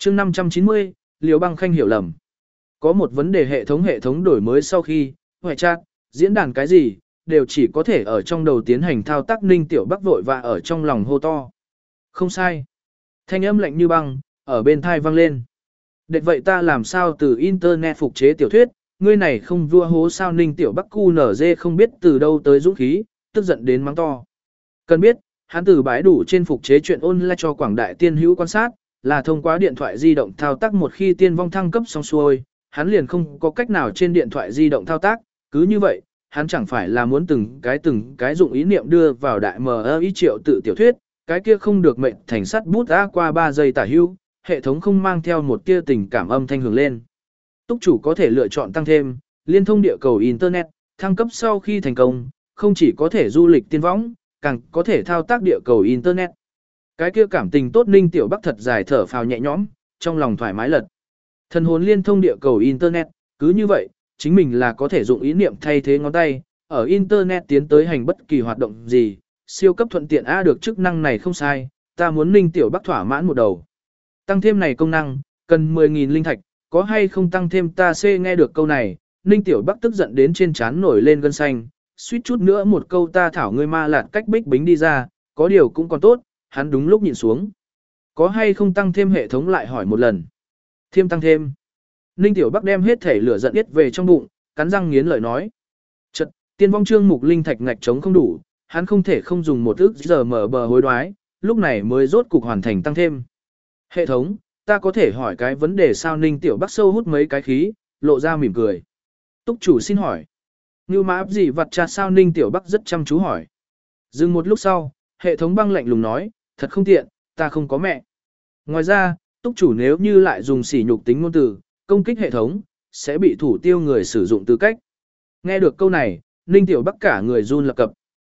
chương 590, Liễu Băng Khanh hiểu lầm. Có một vấn đề hệ thống đổi mới sau khi, hoài chat, diễn đàn cái gì, đều chỉ có thể ở trong đầu tiến hành thao tác. Ninh Tiểu Bắc vội và ở trong lòng hô to. Không sai. Thanh âm lạnh như băng, ở bên thai vang lên. Đệt vậy ta làm sao từ internet phục chế tiểu thuyết, ngươi này không vua hố sao? Ninh Tiểu Bắc QNZ không biết từ đâu tới dũng khí, tức giận đến mắng to. Cần biết, hắn từ bãi đủ trên phục chế chuyện online cho quảng đại tiên hữu quan sát, là thông qua điện thoại di động thao tác. Một khi tiên vong thăng cấp xong xuôi, hắn liền không có cách nào trên điện thoại di động thao tác, cứ như vậy, hắn chẳng phải là muốn từng cái dụng ý niệm đưa vào đại MI triệu tự tiểu thuyết, cái kia không được mệnh thành sắt bút ra qua 3 giây tả hưu, hệ thống không mang theo một tia tình cảm âm thanh hưởng lên. Túc chủ có thể lựa chọn tăng thêm, liên thông địa cầu Internet, thăng cấp sau khi thành công, không chỉ có thể du lịch tiên võng, càng có thể thao tác địa cầu Internet. Cái kia cảm tình tốt Ninh Tiểu Bắc thật dài thở phào nhẹ nhõm, trong lòng thoải mái lật. Thần hồn liên thông địa cầu Internet, cứ như vậy, chính mình là có thể dụng ý niệm thay thế ngón tay, ở Internet tiến tới hành bất kỳ hoạt động gì, siêu cấp thuận tiện được chức năng này không sai, ta muốn Ninh Tiểu Bắc thỏa mãn một đầu. Tăng thêm này công năng, cần 10.000 linh thạch, có hay không tăng thêm ta nghe được câu này, Ninh Tiểu Bắc tức giận đến trên trán nổi lên gân xanh, suýt chút nữa một câu ta thảo ngươi ma lạt cách bích bính đi ra, có điều cũng còn tốt, hắn đúng lúc nhìn xuống. Có hay không tăng thêm hệ thống lại hỏi một lần. Thêm tăng thêm. Ninh Tiểu Bắc đem hết thể lửa giận yết về trong bụng, cắn răng nghiến lợi nói. Chật, tiên vong trương mục linh thạch ngạch trống không đủ, hắn không thể không dùng một ức giờ mở bờ hối đoái, lúc này mới rốt cục hoàn thành tăng thêm. Hệ thống, ta có thể hỏi cái vấn đề sao? Ninh Tiểu Bắc sâu hút mấy cái khí, lộ ra mỉm cười. Túc chủ xin hỏi. Như mà áp gì vặt trà sao? Ninh Tiểu Bắc rất chăm chú hỏi. Dừng một lúc sau, hệ thống băng lạnh lùng nói, thật không tiện, ta không có mẹ. Ngoài ra, túc chủ nếu như lại dùng sỉ nhục tính ngôn từ, công kích hệ thống, sẽ bị thủ tiêu người sử dụng tư cách. Nghe được câu này, Ninh Tiểu Bắc cả người run lập cập.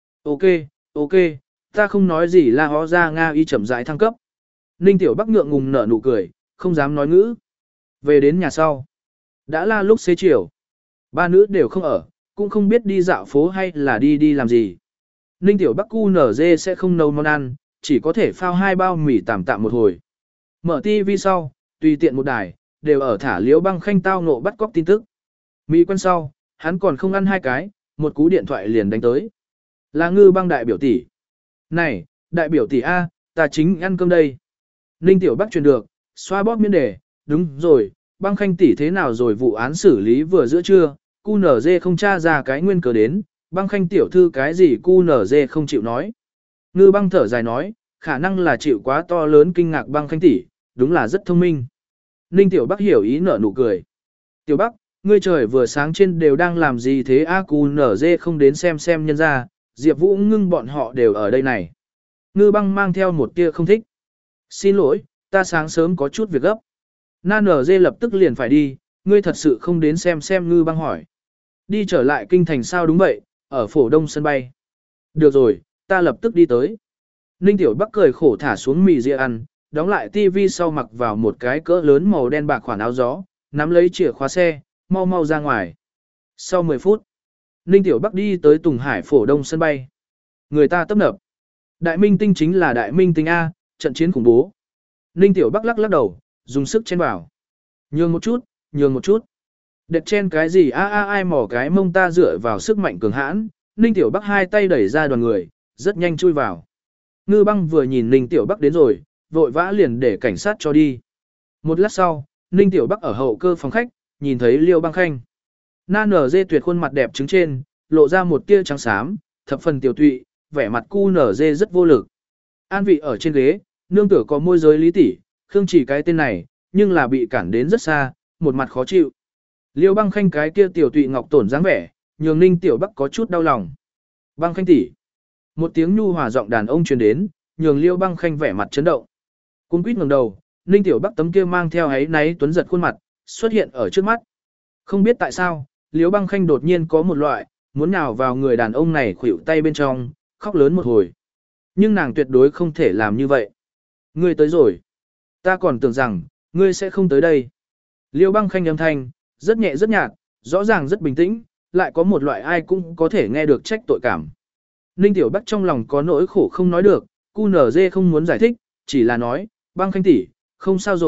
Ok, ta không nói gì là hóa ra Nga y chậm rãi thăng cấp. Ninh Tiểu Bắc ngượng ngùng nở nụ cười, không dám nói ngữ. Về đến nhà sau. Đã là lúc xế chiều. Ba nữ đều không ở, cũng không biết đi dạo phố hay là đi làm gì. Ninh Tiểu Bắc QNZ sẽ không nấu món ăn, chỉ có thể phao 2 bao mì tạm một hồi. Mở TV sau, tùy tiện một đài, đều ở thả Liễu Băng Khanh tao ngộ bắt cóc tin tức. Mì quen sau, hắn còn không ăn 2 cái, một cú điện thoại liền đánh tới. Là Ngư Băng đại biểu tỷ. Này, đại biểu tỷ A, ta chính ăn cơm đây. Ninh Tiểu Bắc truyền được, xoa bóp miễn đề, đúng rồi, Băng Khanh tỷ thế nào rồi? Vụ án xử lý vừa giữa trưa, QNZ không tra ra cái nguyên cớ đến, Băng Khanh tiểu thư cái gì QNZ không chịu nói. Ngư Băng thở dài nói, khả năng là chịu quá to lớn kinh ngạc. Băng Khanh tỷ, đúng là rất thông minh. Ninh Tiểu Bắc hiểu ý nở nụ cười. Tiểu Bắc, ngươi trời vừa sáng trên đều đang làm gì thế? QNZ không đến xem nhân ra, Diệp Vũ Ngưng bọn họ đều ở đây này. Ngư Băng mang theo một tia không thích. Xin lỗi, ta sáng sớm có chút việc gấp. NG lập tức liền phải đi, ngươi thật sự không đến xem? Ngư Băng hỏi. Đi trở lại kinh thành sao? Đúng vậy, ở Phổ Đông sân bay. Được rồi, ta lập tức đi tới. Ninh Tiểu Bắc cười khổ thả xuống mì dĩa ăn, đóng lại tivi sau mặc vào một cái cỡ lớn màu đen bạc khoản áo gió, nắm lấy chìa khóa xe, mau ra ngoài. Sau 10 phút, Ninh Tiểu Bắc đi tới Tùng Hải Phổ Đông sân bay. Người ta tấp nập. Đại minh tinh chính là đại minh tinh A, trận chiến khủng bố. Ninh Tiểu Bắc lắc đầu, dùng sức chen vào. Nhường một chút. Đệt chen cái gì? Ai mỏ cái mông ta dựa vào sức mạnh cường hãn. Ninh Tiểu Bắc 2 tay đẩy ra đoàn người, rất nhanh chui vào. Ngư Băng vừa nhìn Ninh Tiểu Bắc đến rồi, vội vã liền để cảnh sát cho đi. Một lát sau, Ninh Tiểu Bắc ở hậu cơ phòng khách, nhìn thấy Liễu Băng Khanh. NG tuyệt khuôn mặt đẹp trứng trên, lộ ra một tia trắng xám, thập phần tiểu tụy, vẻ mặt QNZ rất vô lực. An vị ở trên ghế, nương tựa có môi giới Lý tỷ, Khương Chỉ cái tên này, nhưng là bị cản đến rất xa, một mặt khó chịu. Liễu Băng Khanh cái kia tiểu tụy ngọc tổn dáng vẻ, nhường Ninh Tiểu Bắc có chút đau lòng. Băng Khanh tỷ. Một tiếng nhu hòa giọng đàn ông truyền đến, nhường Liễu Băng Khanh vẻ mặt chấn động. Cuống quýt ngẩng đầu, Ninh Tiểu Bắc tấm kia mang theo áy náy tuấn giật khuôn mặt, xuất hiện ở trước mắt. Không biết tại sao, Liễu Băng Khanh đột nhiên có một loại, muốn nhào vào người đàn ông này khuỷu tay bên trong, khóc lớn một hồi. Nhưng nàng tuyệt đối không thể làm như vậy. Ngươi tới rồi. Ta còn tưởng rằng, ngươi sẽ không tới đây. Liễu Băng Khanh âm thanh, rất nhẹ rất nhạt, rõ ràng rất bình tĩnh, lại có một loại ai cũng có thể nghe được trách tội cảm. Ninh Tiểu Bắc trong lòng có nỗi khổ không nói được, QNZ không muốn giải thích, chỉ là nói, Băng Khanh tỷ, không sao rồi,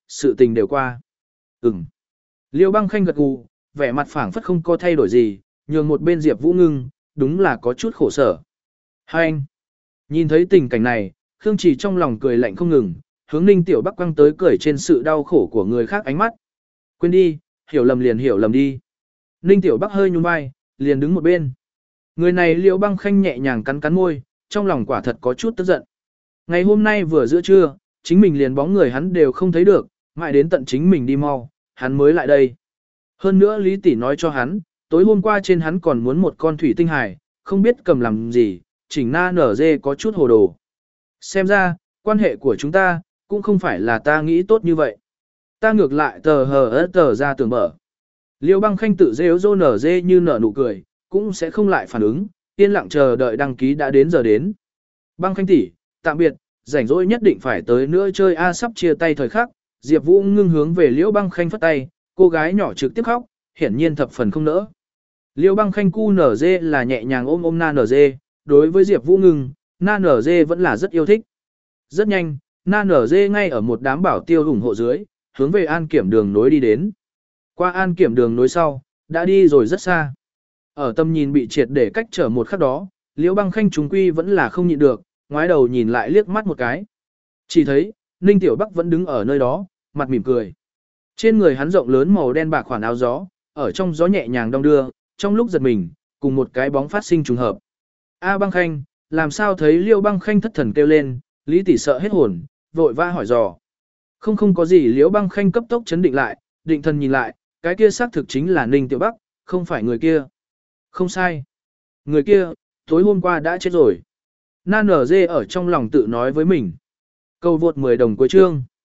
sự tình đều qua. Ừm. Liêu Băng Khanh gật gù, vẻ mặt phảng phất không có thay đổi gì, nhường một bên Diệp Vũ ngưng, đúng là có chút khổ sở. Hai anh. Nhìn thấy tình cảnh này, Khương Trì trong lòng cười lạnh không ngừng, hướng Ninh Tiểu Bắc quăng tới cười trên sự đau khổ của người khác ánh mắt. Quên đi, hiểu lầm liền hiểu lầm đi. Ninh Tiểu Bắc hơi nhún vai, liền đứng một bên. Người này Liêu Băng Khanh nhẹ nhàng cắn cắn môi, trong lòng quả thật có chút tức giận. Ngày hôm nay vừa giữa trưa, chính mình liền bóng người hắn đều không thấy được, mãi đến tận chính mình đi mau, hắn mới lại đây. Hơn nữa Lý Tỷ nói cho hắn, tối hôm qua trên hắn còn muốn một con thủy tinh hải, không biết cầm làm gì, chỉnh na nở dê có chút hồ đồ. Xem ra, quan hệ của chúng ta, cũng không phải là ta nghĩ tốt như vậy. Ta ngược lại tờ ra tưởng mở. Liêu Băng Khanh tự rêu rô nở dê như nở nụ cười, cũng sẽ không lại phản ứng, yên lặng chờ đợi đăng ký đã đến giờ đến. Băng Khanh tỷ, tạm biệt, rảnh rỗi nhất định phải tới nữa chơi a sắp chia tay thời khắc, Diệp Vũ ngưng hướng về Liễu Băng Khanh phất tay, cô gái nhỏ trực tiếp khóc, hiển nhiên thập phần không nỡ. Liễu Băng Khanh cu nở dê là nhẹ nhàng ôm na nở dê, đối với Diệp Vũ ngưng, na nở dê vẫn là rất yêu thích. Rất nhanh, na nở dê ngay ở một đám bảo tiêu ủng hộ dưới, hướng về an kiểm đường nối đi đến. Qua an kiểm đường nối sau, đã đi rồi rất xa. Ở tầm nhìn bị triệt để cách trở một khắc đó, Liễu Băng Khanh chúng quy vẫn là không nhịn được, ngoái đầu nhìn lại liếc mắt một cái. Chỉ thấy, Ninh Tiểu Bắc vẫn đứng ở nơi đó, mặt mỉm cười. Trên người hắn rộng lớn màu đen bạc khoản áo gió, ở trong gió nhẹ nhàng đong đưa, trong lúc giật mình, cùng một cái bóng phát sinh trùng hợp. A Băng Khanh, làm sao thấy Liễu Băng Khanh thất thần kêu lên, Lý Tỷ sợ hết hồn, vội va hỏi dò. Không có gì, Liễu Băng Khanh cấp tốc chấn định lại, định thần nhìn lại, cái kia xác thực chính là Ninh Tiểu Bắc, không phải người kia. Không sai. Người kia, tối hôm qua đã chết rồi. Na nở dê ở trong lòng tự nói với mình. Cầu vượt 10 đồng cuối chương.